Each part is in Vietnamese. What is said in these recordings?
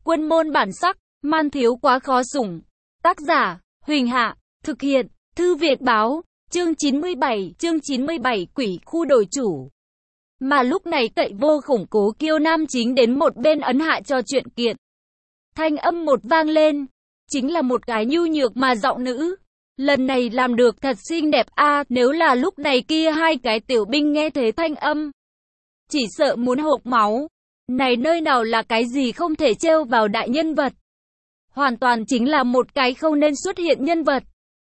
Quân môn bản sắc, man thiếu quá khó sủng. Tác giả, Huỳnh Hạ, thực hiện, Thư Việt Báo, chương 97, quỷ khu đổi chủ. Mà lúc này cậy vô khủng Cố Kiêu Nam chính đến một bên ấn hạ cho chuyện kiện. Thanh âm một vang lên, chính là một cái nhu nhược mà giọng nữ. Lần này làm được thật xinh đẹp a, nếu là lúc này kia hai cái tiểu binh nghe thế thanh âm, chỉ sợ muốn hộc máu. Này nơi nào là cái gì không thể trêu vào đại nhân vật. Hoàn toàn chính là một cái không nên xuất hiện nhân vật.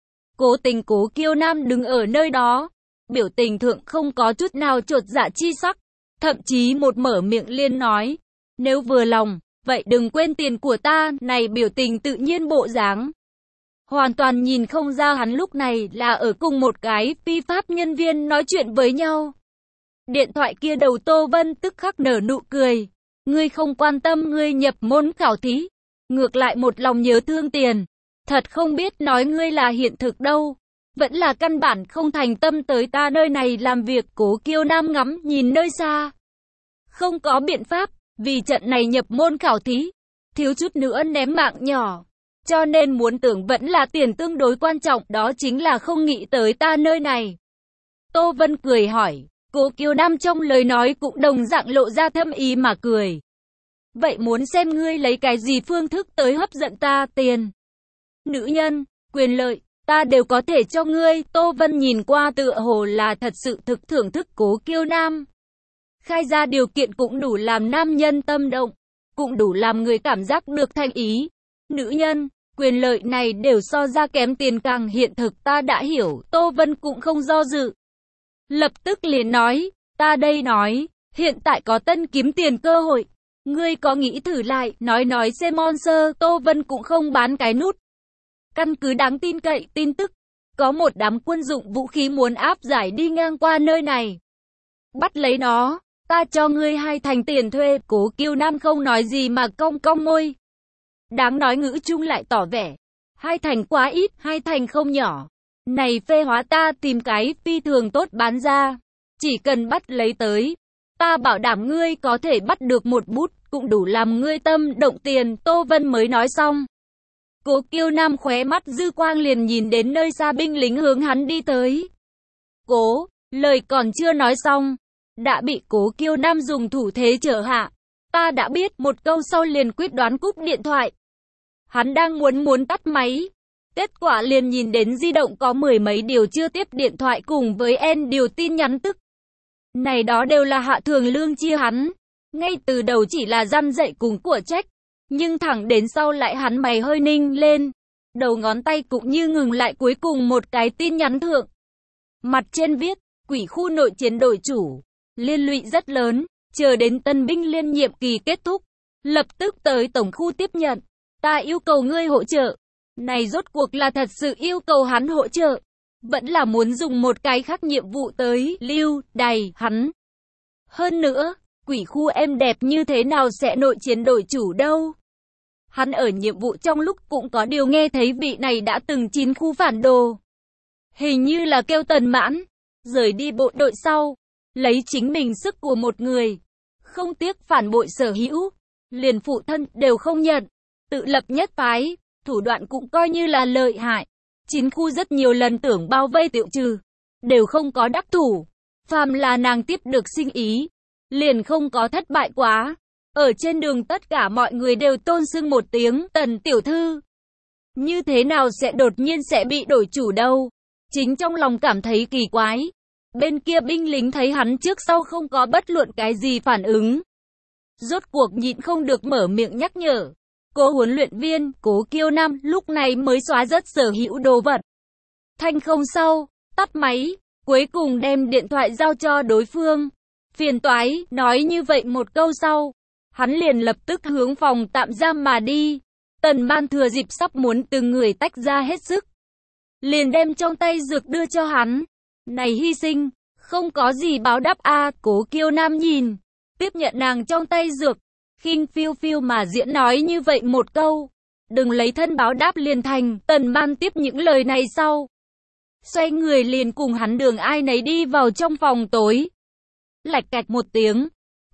Cố tình Cố Kiêu Nam đứng ở nơi đó, biểu tình thượng không có chút nào chột dạ chi sắc, thậm chí một mở miệng liền nói, nếu vừa lòng, vậy đừng quên tiền của ta, này biểu tình tự nhiên bộ dáng. Hoàn toàn nhìn không ra hắn lúc này là ở cùng một cái phi pháp nhân viên nói chuyện với nhau. Điện thoại kia đầu Tô Vân tức khắc nở nụ cười. Ngươi không quan tâm ngươi nhập môn khảo thí, ngược lại một lòng nhớ thương tiền. Thật không biết nói ngươi là hiện thực đâu, vẫn là căn bản không thành tâm tới ta nơi này làm việc. Cố Kiêu Nam ngắm nhìn nơi xa. Không có biện pháp, vì trận này nhập môn khảo thí, thiếu chút nữa ném mạng nhỏ. Cho nên muốn tưởng vẫn là tiền tương đối quan trọng, đó chính là không nghĩ tới ta nơi này. Tô Vân cười hỏi, Cố Kiêu Nam trong lời nói cũng đồng dạng lộ ra thâm ý mà cười. Vậy muốn xem ngươi lấy cái gì phương thức tới hấp dẫn ta? Tiền, nữ nhân, quyền lợi, ta đều có thể cho ngươi. Tô Vân nhìn qua tựa hồ là thật sự thực thưởng thức Cố Kiêu Nam. Khai ra điều kiện cũng đủ làm nam nhân tâm động, cũng đủ làm người cảm giác được thành ý. Nữ nhân, quyền lợi này đều so ra kém tiền càng hiện thực, ta đã hiểu. Tô Vân cũng không do dự, lập tức liền nói, ta đây nói, hiện tại có tân kiếm tiền cơ hội. Ngươi có nghĩ thử lại, nói xem Monster. Tô Vân cũng không bán cái nút. Căn cứ đáng tin cậy tin tức, có một đám quân dụng vũ khí muốn áp giải đi ngang qua nơi này. Bắt lấy nó, ta cho ngươi 2 thành tiền thuê. Cố Kiêu Nam không nói gì mà cong cong môi. Đáng nói ngữ chung lại tỏ vẻ, 2 thành quá ít, 2 thành không nhỏ. Này phê hóa ta tìm cái phi thường tốt bán ra. Chỉ cần bắt lấy tới, ta bảo đảm ngươi có thể bắt được một bút, cũng đủ làm ngươi tâm động tiền. Tô Vân mới nói xong, Cố Kiêu Nam khóe mắt dư quang liền nhìn đến nơi xa binh lính hướng hắn đi tới. Cố, lời còn chưa nói xong, đã bị Cố Kiêu Nam dùng thủ thế trở hạ. Ta đã biết, một câu sau liền quyết đoán cúp điện thoại. Hắn đang muốn tắt máy. Kết quả liền nhìn đến di động có 10 mấy điều chưa tiếp điện thoại cùng với N điều tin nhắn tức. Này đó đều là hạ thường lương chia hắn. Ngay từ đầu chỉ là răn dạy cùng của trách. Nhưng thẳng đến sau lại hắn mày hơi ninh lên. Đầu ngón tay cũng như ngừng lại cuối cùng một cái tin nhắn thượng. Mặt trên viết, quỷ khu nội chiến đổi chủ. Liên lụy rất lớn. Chờ đến tân binh liên nhiệm kỳ kết thúc, lập tức tới tổng khu tiếp nhận. Ta yêu cầu ngươi hỗ trợ. Này rốt cuộc là thật sự yêu cầu hắn hỗ trợ, vẫn là muốn dùng một cái khác nhiệm vụ tới lưu đày hắn. Hơn nữa, quỷ khu em đẹp như thế nào sẽ nội chiến đổi chủ đâu. Hắn ở nhiệm vụ trong lúc cũng có điều nghe thấy vị này đã từng 9 khu phản đồ. Hình như là kêu Tần Mãn, rời đi bộ đội sau, lấy chính mình sức của một người, không tiếc phản bội sở hữu, liền phụ thân đều không nhận, tự lập nhất phái. Thủ đoạn cũng coi như là lợi hại. 9 khu rất nhiều lần tưởng bao vây tiêu trừ, đều không có đắc thủ. Phàm là nàng tiếp được sinh ý, liền không có thất bại quá. Ở trên đường tất cả mọi người đều tôn xưng một tiếng Tần tiểu thư. Như thế nào sẽ đột nhiên sẽ bị đổi chủ đâu? Chính trong lòng cảm thấy kỳ quái. Bên kia binh lính thấy hắn trước sau không có bất luận cái gì phản ứng. Rốt cuộc nhịn không được mở miệng nhắc nhở. Cô huấn luyện viên, Cố Kiêu Nam lúc này mới xóa rất sở hữu đồ vật. Thanh không sau, tắt máy, cuối cùng đem điện thoại giao cho đối phương. Phiền toái, nói như vậy một câu sau, hắn liền lập tức hướng phòng tạm giam mà đi. Tần Man thừa dịp sắp muốn từng người tách ra hết sức, liền đem trong tay dược đưa cho hắn. Này hy sinh, không có gì báo đáp a. Cố Kiêu Nam nhìn, tiếp nhận nàng trong tay dược. Khinh phiêu phiêu mà diễn nói như vậy một câu, đừng lấy thân báo đáp liền thành. Tần Man tiếp những lời này sau, xoay người liền cùng hắn đường ai nấy đi vào trong phòng tối. Lạch cạch một tiếng,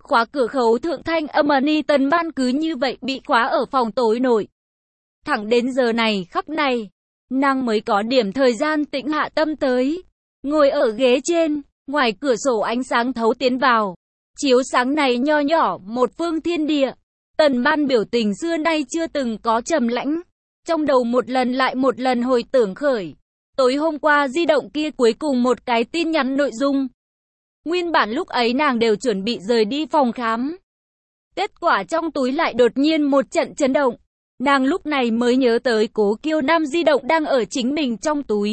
khóa cửa khẩu Thượng Thanh âm ni Tần Ban cứ như vậy bị khóa ở phòng tối nội. Thẳng đến giờ này khắc này, nàng mới có điểm thời gian tĩnh hạ tâm tới. Ngồi ở ghế trên, ngoài cửa sổ ánh sáng thấu tiến vào. Chiếu sáng này nho nhỏ một phương thiên địa. Tần Ban biểu tình xưa nay chưa từng có trầm lãnh. Trong đầu một lần lại một lần hồi tưởng khởi. Tối hôm qua di động kia cuối cùng một cái tin nhắn nội dung. Nguyên bản lúc ấy nàng đều chuẩn bị rời đi phòng khám. Kết quả trong túi lại đột nhiên một trận chấn động. Nàng lúc này mới nhớ tới Cố Kiêu Nam di động đang ở chính mình trong túi.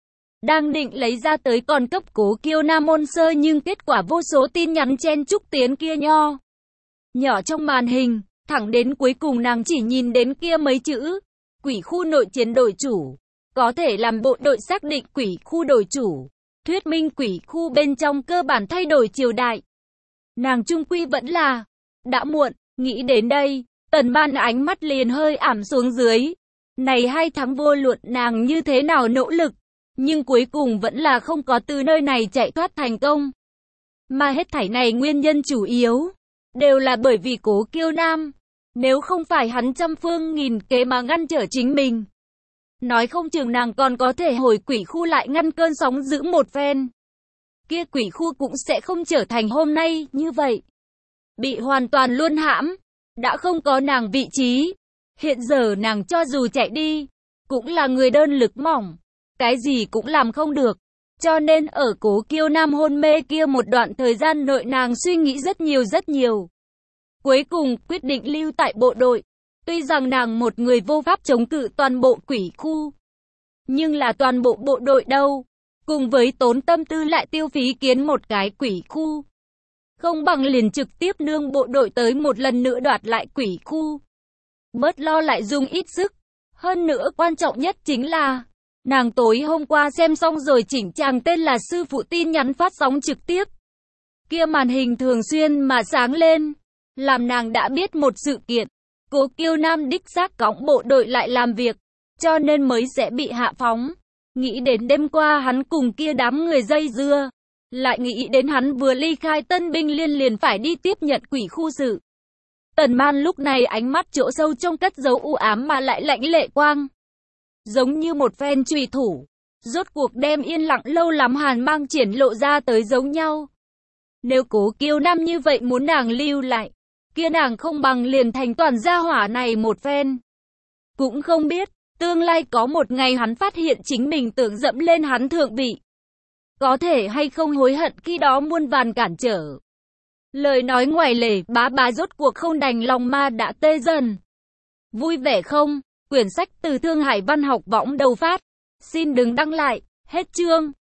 Đang định lấy ra tới còn cấp Cố Kiêu Nam ôn sơ nhưng kết quả vô số tin nhắn chen chúc tiến kia nho nhỏ trong màn hình. Thẳng đến cuối cùng nàng chỉ nhìn đến kia mấy chữ. Quỷ khu nội chiến đội chủ. Có thể làm bộ đội xác định quỷ khu đội chủ. Thuyết minh quỷ khu bên trong cơ bản thay đổi triều đại. Nàng trung quy vẫn là đã muộn. Nghĩ đến đây, Tần Ban ánh mắt liền hơi ảm xuống dưới. Này 2 tháng vô luận nàng như thế nào nỗ lực, nhưng cuối cùng vẫn là không có từ nơi này chạy thoát thành công. Mà hết thảy này nguyên nhân chủ yếu đều là bởi vì Cố Kiêu Nam. Nếu không phải hắn trăm phương nghìn kế mà ngăn trở chính mình, nói không chừng nàng còn có thể hồi quỷ khu lại ngăn cơn sóng dữ một phen. Kia quỷ khu cũng sẽ không trở thành hôm nay như vậy. Bị hoàn toàn luân hãm, đã không có nàng vị trí. Hiện giờ nàng cho dù chạy đi, cũng là người đơn lực mỏng, cái gì cũng làm không được. Cho nên ở Cố Kiêu Nam hôn mê kia một đoạn thời gian nội nàng suy nghĩ rất nhiều. Cuối cùng quyết định lưu tại bộ đội. Tuy rằng nàng một người vô pháp chống cự toàn bộ quỷ khu, nhưng là toàn bộ bộ đội đâu, cùng với tốn tâm tư lại tiêu phí kiến một cái quỷ khu. Không bằng liền trực tiếp nương bộ đội tới một lần nữa đoạt lại quỷ khu. Bớt lo lại dùng ít sức. Hơn nữa quan trọng nhất chính là, nàng tối hôm qua xem xong rồi chỉnh chàng tên là sư phụ tin nhắn phát sóng trực tiếp. Kia màn hình thường xuyên mà sáng lên, làm nàng đã biết một sự kiện. Cố Kiêu Nam đích xác cõng bộ đội lại làm việc, cho nên mới sẽ bị hạ phóng. Nghĩ đến đêm qua hắn cùng kia đám người dây dưa, lại nghĩ đến hắn vừa ly khai Tân Binh Liên liền phải đi tiếp nhận quỷ khu sự. Tần Man lúc này ánh mắt chỗ sâu trong cất dấu u ám mà lại lạnh lệ quang. Giống như một phen chùy thủ, rốt cuộc đem yên lặng lâu lắm hàn mang triển lộ ra tới giống nhau. Nếu Cố Kiêu Nam như vậy muốn nàng lưu lại, kia nàng không bằng liền thành toàn gia hỏa này một phen. Cũng không biết, tương lai có một ngày hắn phát hiện chính mình tưởng dẫm lên hắn thượng vị. Có thể hay không hối hận khi đó muôn vàn cản trở. Lời nói ngoài lề, bá rốt cuộc không đành lòng ma đã tê dần. Vui vẻ không? Quyển sách từ Thương Hải Văn Học Võng đầu phát. Xin đừng đăng lại, hết chương.